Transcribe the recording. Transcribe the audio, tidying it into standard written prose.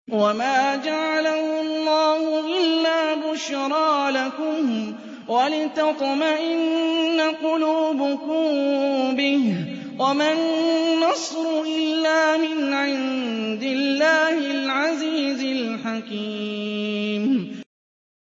وَمَا جَعَلَهُ اللَّهُ إِلَّا بُشْرَىٰ لَكُمْ وَلِتَطْمَئِنَّ قُلُوبُكُم بِهِ ۗ وَمَا النَّصْرُ إِلَّا مِنْ عِندِ اللَّهِ الْعَزِيزِ الْحَكِيمِ